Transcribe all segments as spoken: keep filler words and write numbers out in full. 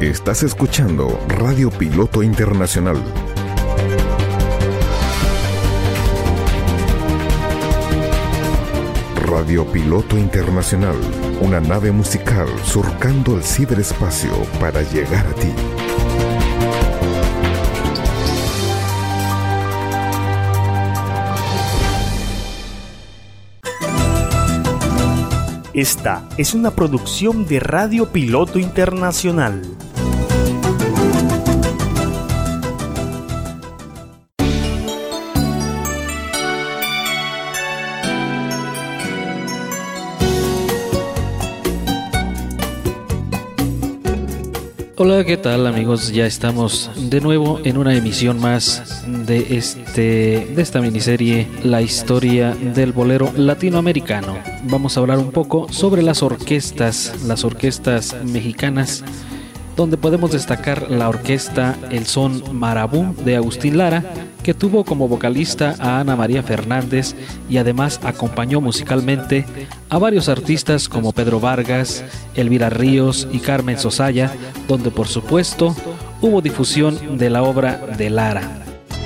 Estás escuchando Radio Piloto Internacional. Radio Piloto Internacional, una nave musical surcando el ciberespacio para llegar a ti. Esta es una producción de Radio Piloto Internacional. Hola, ¿qué tal amigos? Ya estamos de nuevo en una emisión más de este de esta miniserie La historia del bolero latinoamericano. Vamos a hablar un poco sobre las orquestas, las orquestas mexicanas, donde podemos destacar la orquesta El Son Marabú de Agustín Lara, que tuvo como vocalista a Ana María Fernández y además acompañó musicalmente a varios artistas como Pedro Vargas, Elvira Ríos y Carmen Sosaya, donde por supuesto hubo difusión de la obra de Lara.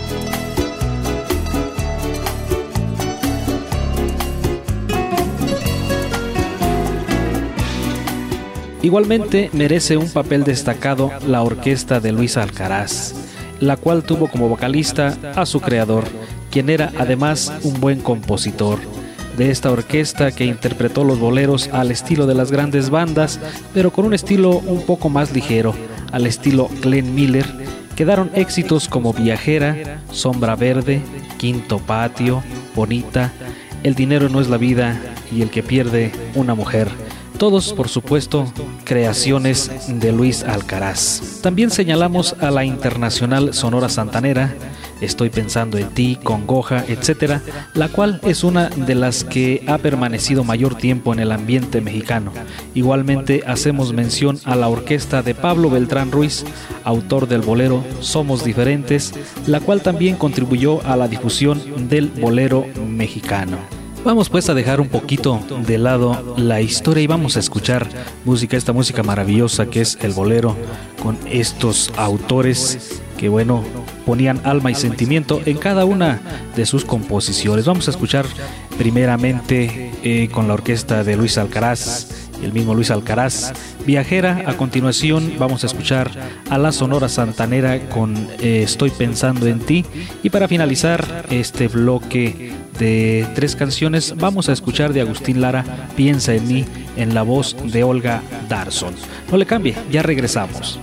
Igualmente merece un papel destacado la orquesta de Luis Alcaraz, la cual tuvo como vocalista a su creador, quien era además un buen compositor. De esta orquesta, que interpretó los boleros al estilo de las grandes bandas, pero con un estilo un poco más ligero, al estilo Glenn Miller, quedaron éxitos como Viajera, Sombra Verde, Quinto Patio, Bonita, El dinero no es la vida y El que pierde una mujer. Todos, por supuesto, creaciones de Luis Alcaraz. También señalamos a la internacional Sonora Santanera, Estoy pensando en ti, Congoja, etcétera, la cual es una de las que ha permanecido mayor tiempo en el ambiente mexicano. Igualmente hacemos mención a la orquesta de Pablo Beltrán Ruiz, autor del bolero Somos Diferentes, la cual también contribuyó a la difusión del bolero mexicano. Vamos pues a dejar un poquito de lado la historia y vamos a escuchar música, esta música maravillosa que es el bolero, con estos autores que, bueno, ponían alma y sentimiento en cada una de sus composiciones. Vamos a escuchar primeramente eh, con la orquesta de Luis Alcaraz, el mismo Luis Alcaraz, Viajera. A continuación vamos a escuchar a la Sonora Santanera con eh, Estoy pensando en ti, y para finalizar este bloque de tres canciones vamos a escuchar de Agustín Lara Piensa en mí, en la voz de Olga Darson. No le cambie, ya regresamos.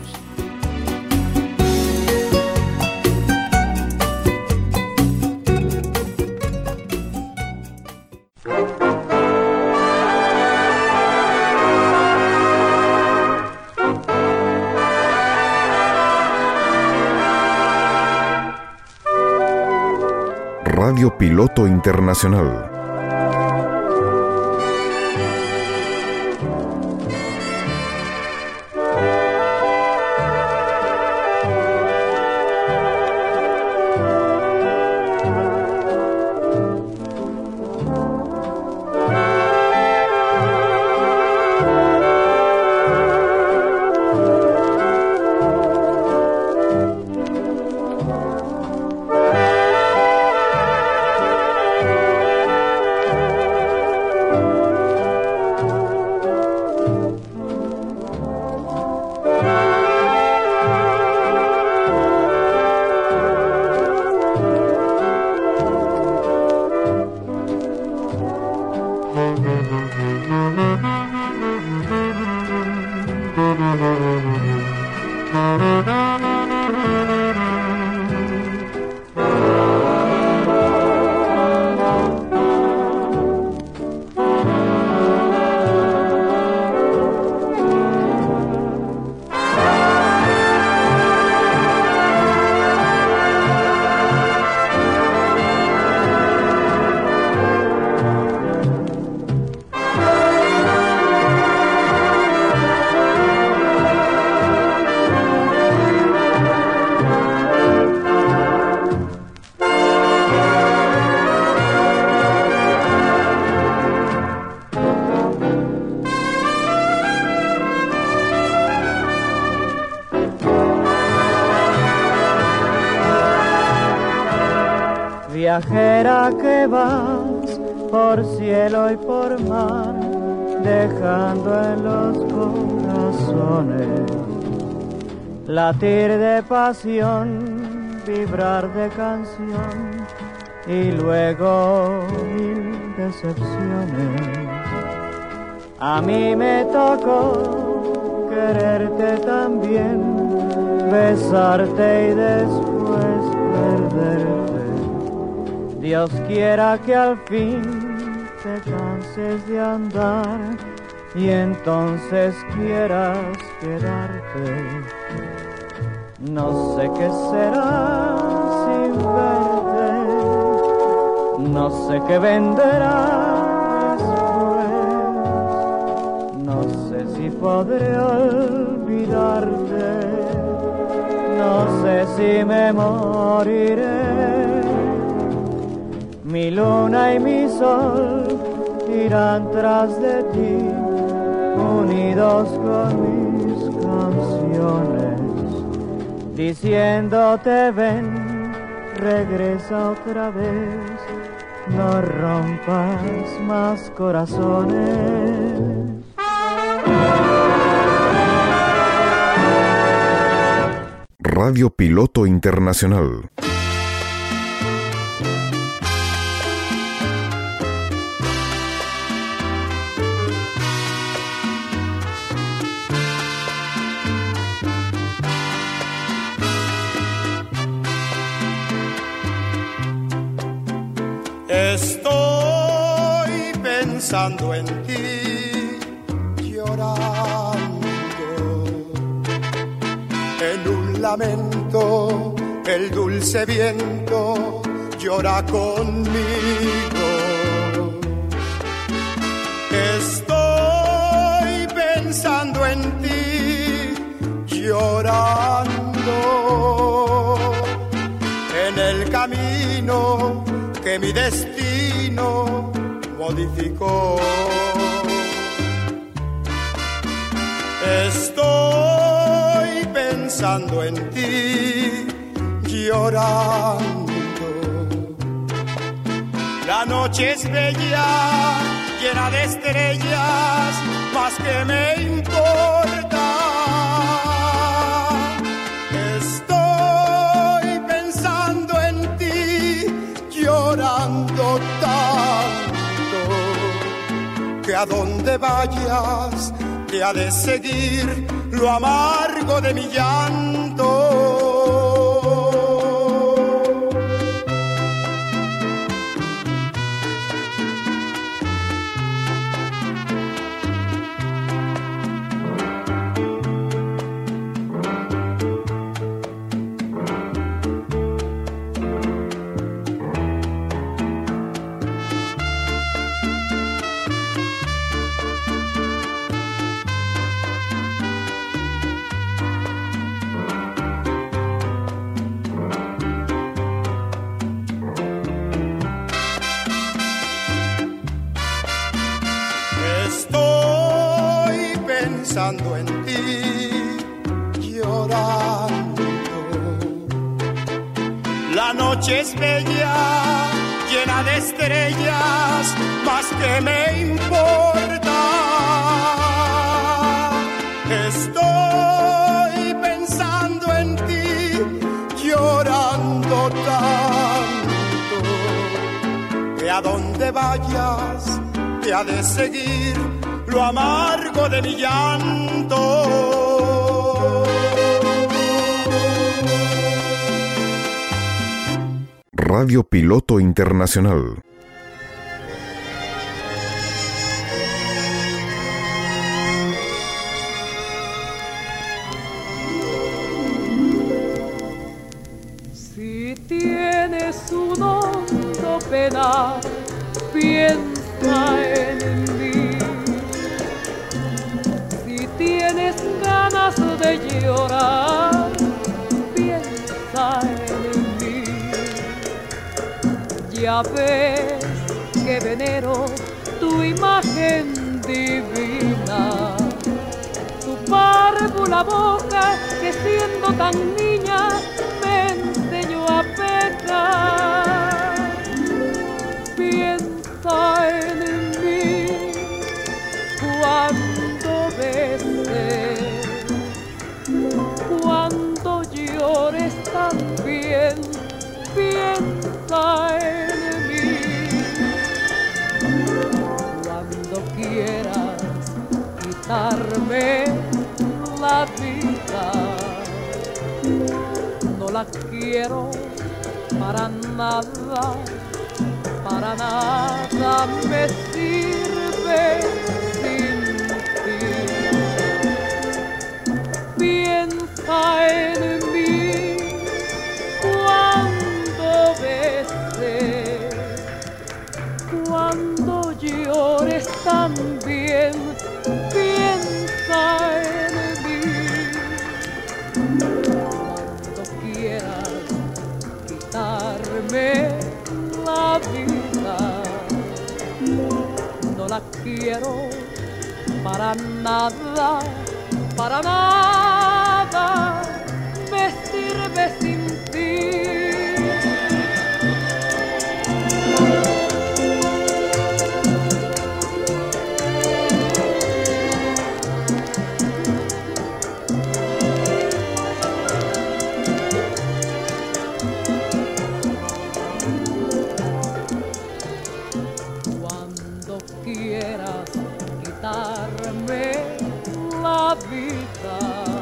Radio Piloto Internacional. Viajera que vas por cielo y por mar, dejando en los corazones latir de pasión, vibrar de canción y luego mil decepciones. A mí me tocó quererte también, besarte y después perderte. Dios quiera que al fin te canses de andar y entonces quieras quedarte. No sé qué será sin verte, no sé qué vendrá después, no sé si podré olvidarte, no sé si me moriré. Mi luna y mi sol irán tras de ti, unidos con mis canciones, diciéndote ven, regresa otra vez, no rompas más corazones. Radio Piloto Internacional. Estoy pensando en ti, llorando, en un lamento, el dulce viento llora conmigo. Estoy pensando en ti, llorando, en el camino que mi destino modificó. Estoy pensando en ti, llorando. La noche es bella, llena de estrellas, más que me importa. Estoy pensando en ti, llorando tanto, que a donde vayas te ha de seguir lo amargo de mi llanto. Pensando en ti, llorando. La noche es bella, llena de estrellas, más que me importa. Estoy pensando en ti, llorando tanto, que a donde vayas te ha de seguir lo amargo de mi llanto. Radio Piloto Internacional. Si tienes un hondo penar, piensa en mí. Tienes ganas de llorar, piensa en mí. Ya ves que venero tu imagen divina, tu párvula boca que siendo tan niña me enseñó a pecar. quitarme la vida. No la quiero para nada, para nada me sirve sin ti. Piensa en mí cuando beses, cuando llores también. Piensa en mí cuando quieras quitarme la vida. No la quiero para nada, para nada me sirve sin ti. Cuando quieras quitarme la vida,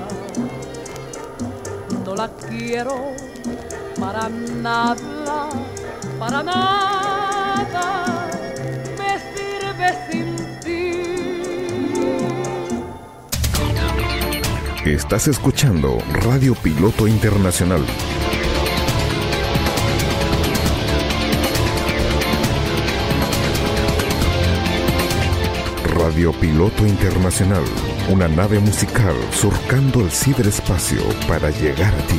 no la quiero para nada, para nada me sirve sin ti. Estás escuchando Radio Piloto Internacional. Radio Piloto Internacional, una nave musical surcando el ciberespacio para llegar a ti.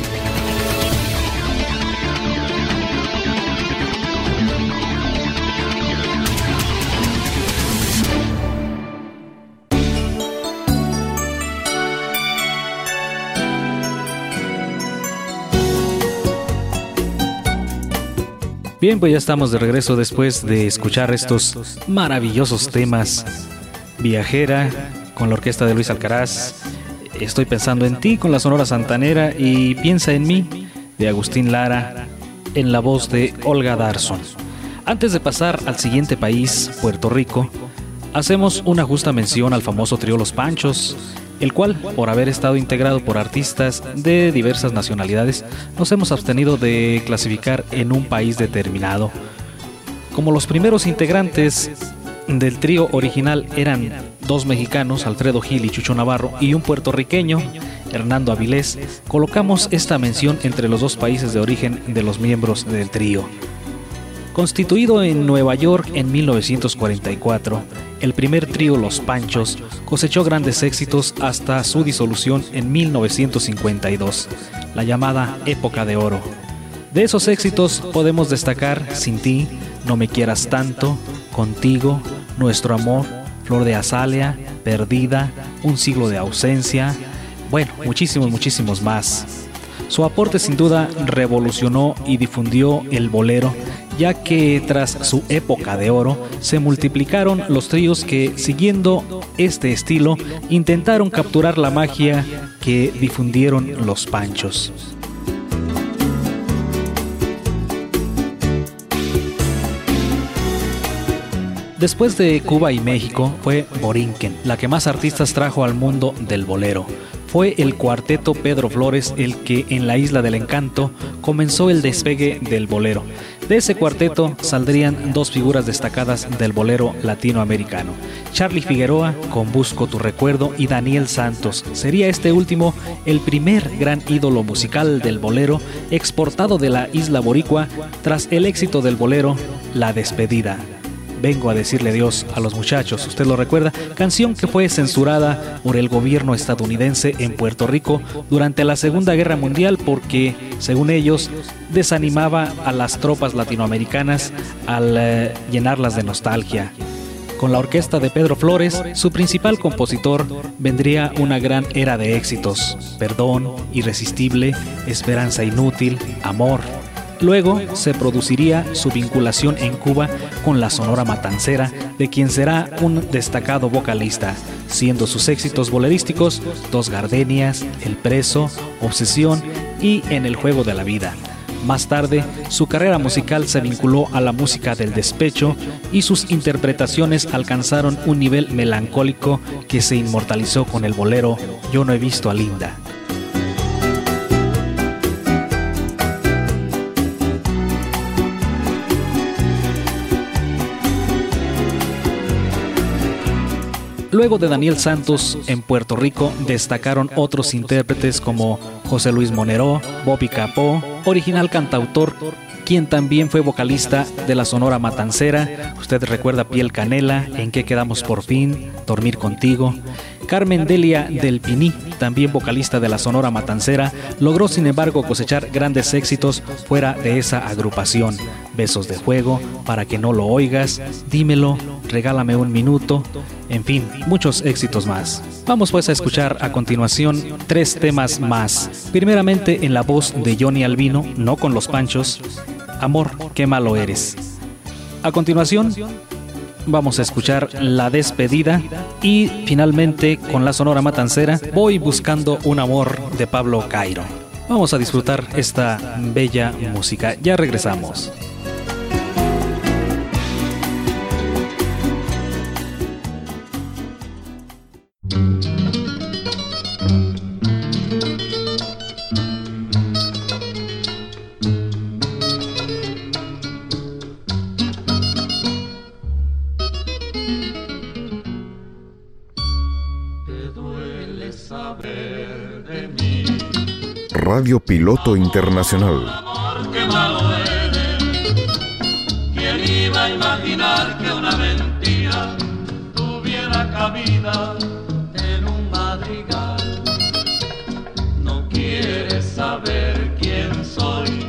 Bien, pues ya estamos de regreso después de escuchar estos maravillosos temas. Viajera, con la orquesta de Luis Alcaraz, Estoy pensando en ti, con la Sonora Santanera, y Piensa en mí, de Agustín Lara, en la voz de Olga Darson. Antes de pasar al siguiente país, Puerto Rico, hacemos una justa mención al famoso trío Los Panchos, el cual, por haber estado integrado por artistas de diversas nacionalidades, nos hemos abstenido de clasificar en un país determinado. Como los primeros integrantes del trío original eran dos mexicanos, Alfredo Gil y Chucho Navarro, y un puertorriqueño, Hernando Avilés, colocamos esta mención entre los dos países de origen de los miembros del trío. Constituido en Nueva York en mil novecientos cuarenta y cuatro, el primer trío Los Panchos cosechó grandes éxitos hasta su disolución en mil novecientos cincuenta y dos, la llamada Época de Oro. De esos éxitos podemos destacar Sin ti, No me quieras tanto, Contigo, Nuestro amor, Flor de azalea, Perdida, Un siglo de ausencia, bueno, muchísimos, muchísimos más. Su aporte sin duda revolucionó y difundió el bolero, ya que tras su época de oro se multiplicaron los tríos que, siguiendo este estilo, intentaron capturar la magia que difundieron Los Panchos. Después de Cuba y México, fue Borinquen la que más artistas trajo al mundo del bolero. Fue el cuarteto Pedro Flores el que en la Isla del Encanto comenzó el despegue del bolero. De ese cuarteto saldrían dos figuras destacadas del bolero latinoamericano: Charly Figueroa con Busco tu recuerdo y Daniel Santos. Sería este último el primer gran ídolo musical del bolero exportado de la isla boricua tras el éxito del bolero La Despedida. Vengo a decirle adiós a los muchachos, usted lo recuerda, canción que fue censurada por el gobierno estadounidense en Puerto Rico durante la Segunda Guerra Mundial porque, según ellos, desanimaba a las tropas latinoamericanas al eh, llenarlas de nostalgia. Con la orquesta de Pedro Flores, su principal compositor, vendría una gran era de éxitos: Perdón, Irresistible, Esperanza Inútil, Amor. Luego se produciría su vinculación en Cuba con la Sonora Matancera, de quien será un destacado vocalista, siendo sus éxitos bolerísticos Dos Gardenias, El Preso, Obsesión y En el Juego de la Vida. Más tarde, su carrera musical se vinculó a la música del despecho y sus interpretaciones alcanzaron un nivel melancólico que se inmortalizó con el bolero Yo no he visto a Linda. Luego de Daniel Santos, en Puerto Rico destacaron otros intérpretes como José Luis Monero, Bobby Capó, original cantautor, quien también fue vocalista de la Sonora Matancera. Usted recuerda Piel Canela, En qué quedamos por fin, Dormir contigo. Carmen Delia del Piní, también vocalista de la Sonora Matancera, logró sin embargo cosechar grandes éxitos fuera de esa agrupación. Besos de fuego, Para que no lo oigas, Dímelo, Regálame un minuto, en fin, muchos éxitos más. Vamos pues a escuchar a continuación tres temas más. Primeramente en la voz de Johnny Albino, no con los Panchos, Amor, qué malo eres. A continuación vamos a escuchar La Despedida y finalmente con la Sonora Matancera, Voy buscando un amor de Pablo Cairo. Vamos a disfrutar esta bella música. Ya regresamos. Radio Piloto Internacional. Amor, qué malo eres. ¿Quién iba a imaginar que una mentira tuviera cabida en un madrigal? No quieres saber quién soy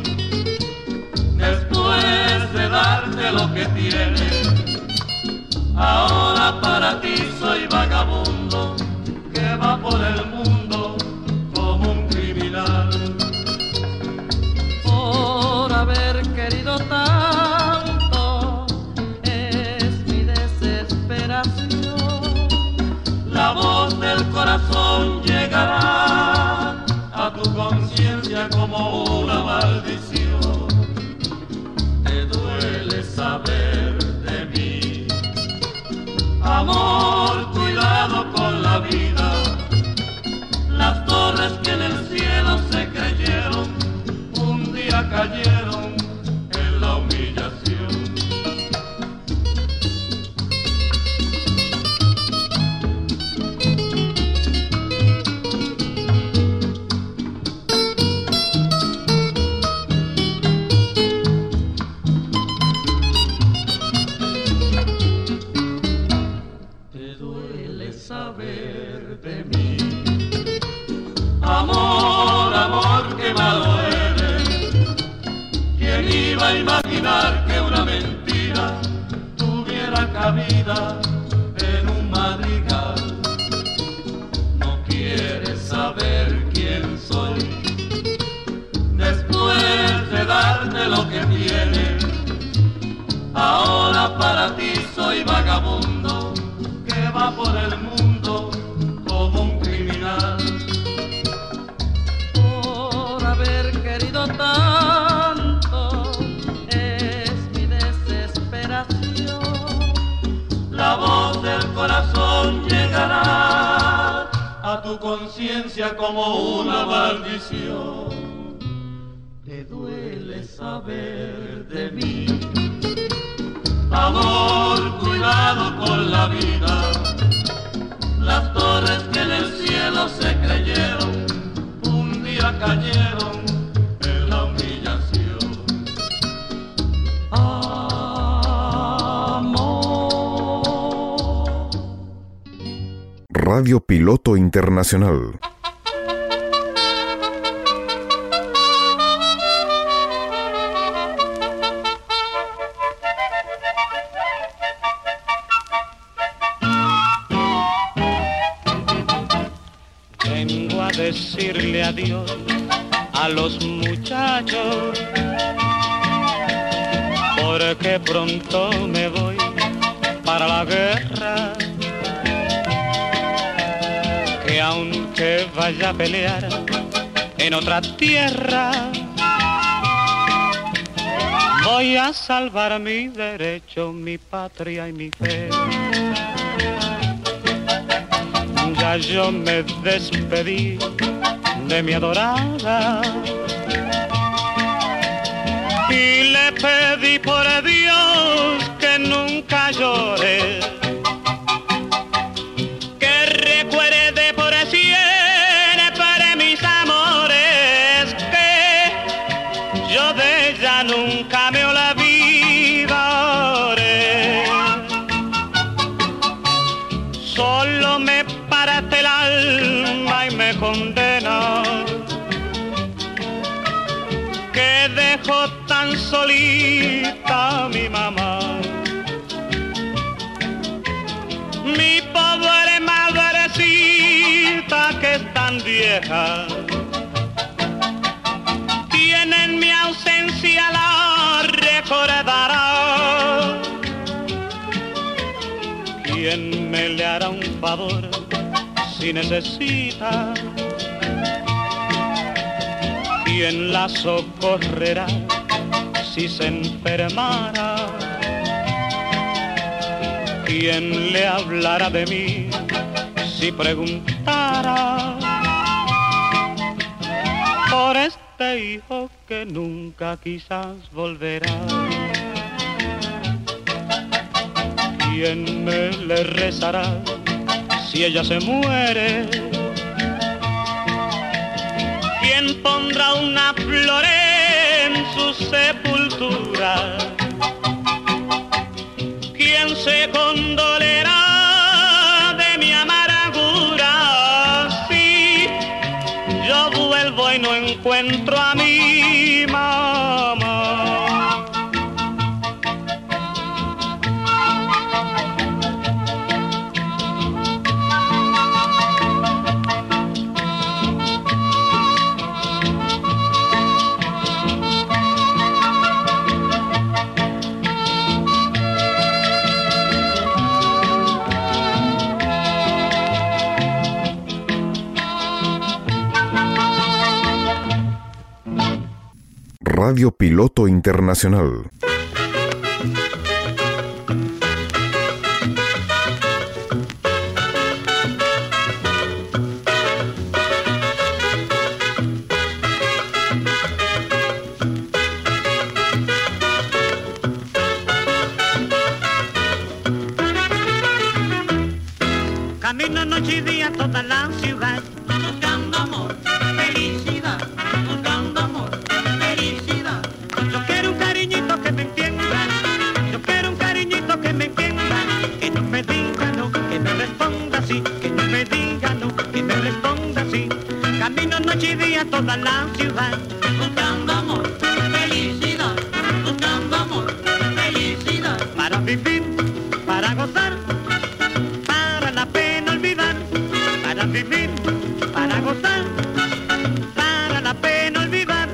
después de darte lo que tienes. Ahora para ti soy vagabundo que va por el mundo como un criminal. Por haber querido tanto es mi desesperación. La voz del corazón llegará a tu conciencia como una maldición. Te duele saber de mí. Amor, cuidado con la vida. Las torres que en el cielo se creyeron, un día cayeron en la humillación. Te duele saber de mí. Amor, amor, qué malo eres. ¿Quién iba a imaginar que una mentira tuviera cabida en un madrigal? No quieres saber quién soy después de darte lo que tienes. Ahora para ti soy vagabundo que va por el mundo como un criminal. Haber querido tanto es mi desesperación. La voz del corazón llegará a tu conciencia como una maldición. Te duele saber de mí. Amor, cuidado con la vida. Las torres que en el cielo se creyeron cayeron en la humillación. Amor. Radio Piloto Internacional. Vengo a decirle adiós a los muchachos, porque pronto me voy para la guerra, que aunque vaya a pelear en otra tierra, Voy a salvar mi derecho, mi patria y mi fe. Ya yo me despedí de mi adorada y le pedí por Dios que nunca llore, que recuerde por siempre mis amores, que yo de ella nunca me olvidaré. Solo me parte el alma y me condena que dejó tan solita a mi mamá. Mi pobre madrecita que es tan vieja, quien en mi ausencia la recordará. ¿Quién me le hará un favor si necesita? ¿Quién la socorrerá si se enfermara? ¿Quién le hablará de mí si preguntara por este hijo que nunca quizás volverá? ¿Quién me le rezará si ella se muere? ¿Quién pondrá una flor en su sepultura? ¿Quién se condolerá de mi amargura si yo vuelvo y no encuentro a mi mamá? Radio Piloto Internacional. Camino noche y día toda la ciudad, buscando amor, felicidad, buscando amor, felicidad. Yo quiero un cariñito que me entienda, yo quiero un cariñito que me entienda, que no me diga no, que me responda sí, que no me diga no, que me responda sí. Camino noche y día toda la ciudad, buscando amor, felicidad, buscando amor, felicidad. Para vivir, para gozar, para vivir, para gozar, para la pena olvidar.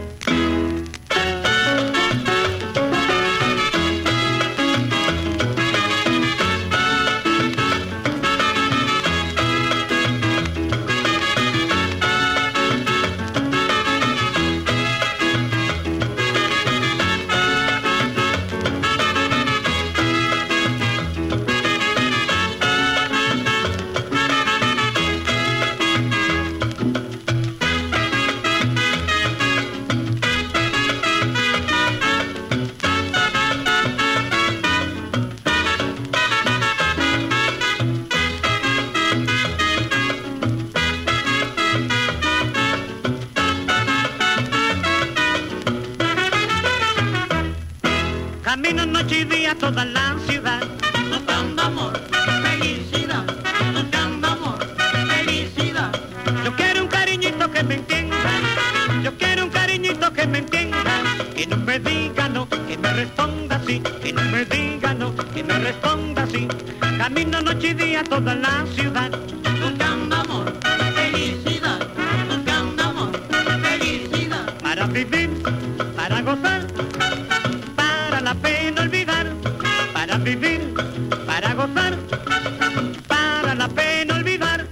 Camino noche y día toda la ciudad, buscando amor, felicidad, buscando amor, felicidad. Yo quiero un cariñito que me entienda, yo quiero un cariñito que me entienda, que no me diga no, que me responda sí, que no me diga no, que me responda sí. Camino noche y día toda la ciudad, buscando amor, felicidad, buscando amor, felicidad. Para vivir, para gozar, la pena olvidar, para vivir, para gozar, para la pena olvidar.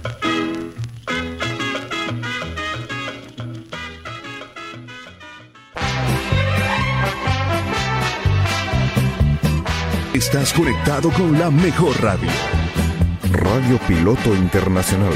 Estás conectado con la mejor radio. Radio Piloto Internacional.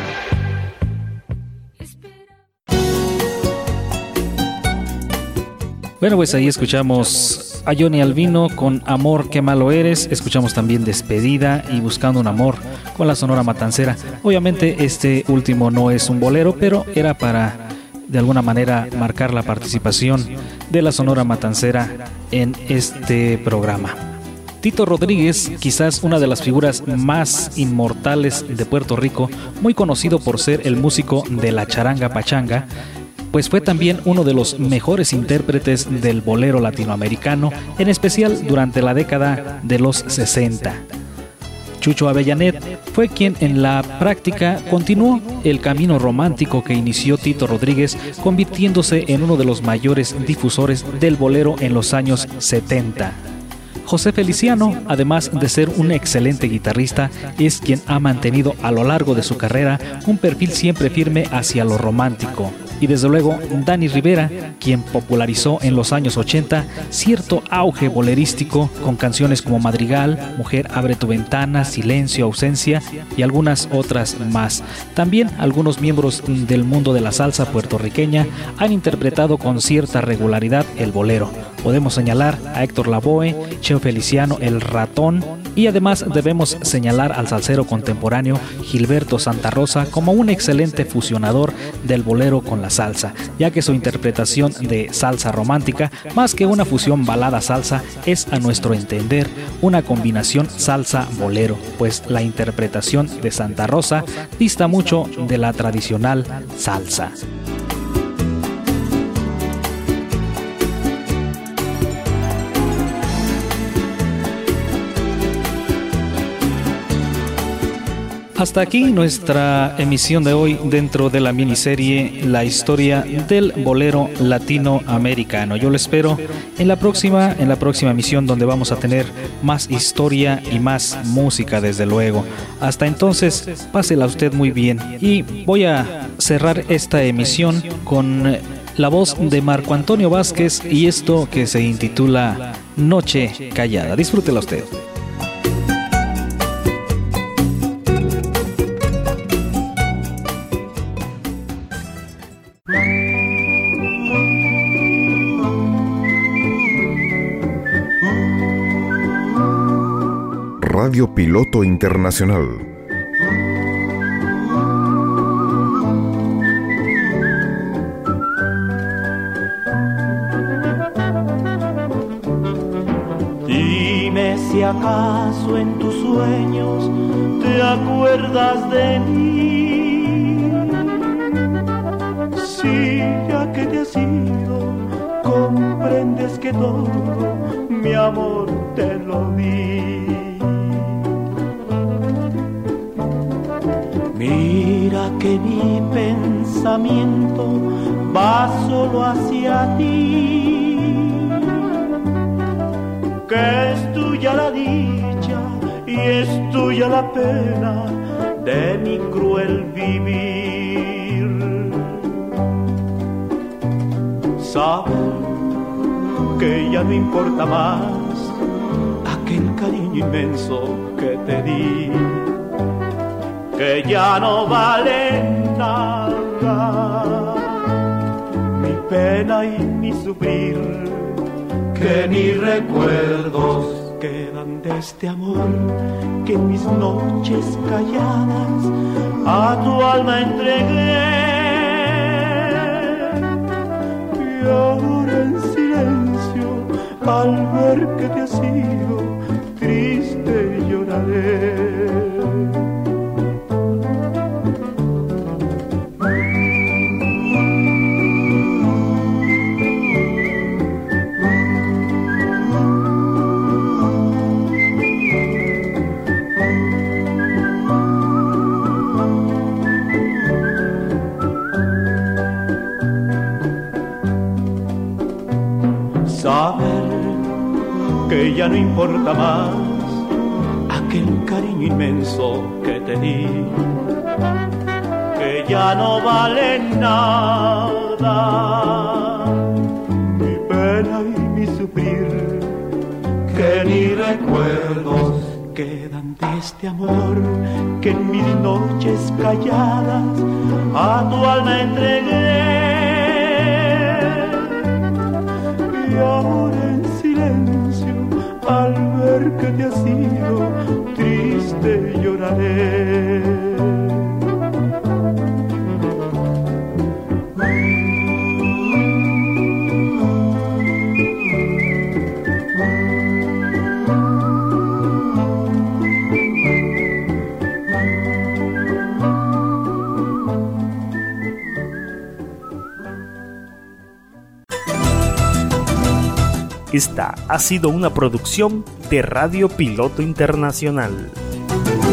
Bueno, pues ahí escuchamos a Johnny Albino con Amor, qué malo eres. Escuchamos también Despedida y Buscando un amor con la Sonora Matancera. Obviamente este último no es un bolero, pero era para de alguna manera marcar la participación de la Sonora Matancera en este programa. Tito Rodríguez, quizás una de las figuras más inmortales de Puerto Rico, muy conocido por ser el músico de la charanga pachanga, pues fue también uno de los mejores intérpretes del bolero latinoamericano, en especial durante la década de los sesenta. Chucho Avellanet fue quien en la práctica continuó el camino romántico que inició Tito Rodríguez, convirtiéndose en uno de los mayores difusores del bolero en los años setenta. José Feliciano, además de ser un excelente guitarrista, es quien ha mantenido a lo largo de su carrera un perfil siempre firme hacia lo romántico. Y desde luego, Dani Rivera, quien popularizó en los años ochenta cierto auge bolerístico con canciones como Madrigal, Mujer abre tu ventana, Silencio, Ausencia y algunas otras más. También algunos miembros del mundo de la salsa puertorriqueña han interpretado con cierta regularidad el bolero. Podemos señalar a Héctor Lavoe, Cheo Feliciano, El Ratón, y además debemos señalar al salsero contemporáneo Gilberto Santa Rosa como un excelente fusionador del bolero con la salsa, ya que su interpretación de salsa romántica, más que una fusión balada-salsa, es a nuestro entender una combinación salsa-bolero, pues la interpretación de Santa Rosa dista mucho de la tradicional salsa. Hasta aquí nuestra emisión de hoy dentro de la miniserie La historia del bolero latinoamericano. Yo lo espero en la próxima, en la próxima emisión, donde vamos a tener más historia y más música, desde luego. Hasta entonces, pásela usted muy bien. Y voy a cerrar esta emisión con la voz de Marco Antonio Vázquez y esto que se intitula Noche Callada. Disfrútela usted. Radio Piloto Internacional. Dime si acaso en tus sueños te acuerdas de mí. Si ya que te has ido, comprendes que todo mi amor te lo di. Mira que mi pensamiento va solo hacia ti, que es tuya la dicha y es tuya la pena de mi cruel vivir. Sabes que ya no importa más aquel cariño inmenso que te di, que ya no vale nada mi pena y mi sufrir, que ni recuerdos quedan de este amor que en mis noches calladas a tu alma entregué. Y ahora en silencio, al ver que te has ido, triste lloraré. Que ya no importa más aquel cariño inmenso que te di, que ya no vale nada mi pena y mi sufrir, que ni recuerdos quedan de este amor que en mis noches calladas a tu alma entregué. Y ahora en silencio, al ver que te has ido, triste lloraré. Esta ha sido una producción de Radio Piloto Internacional.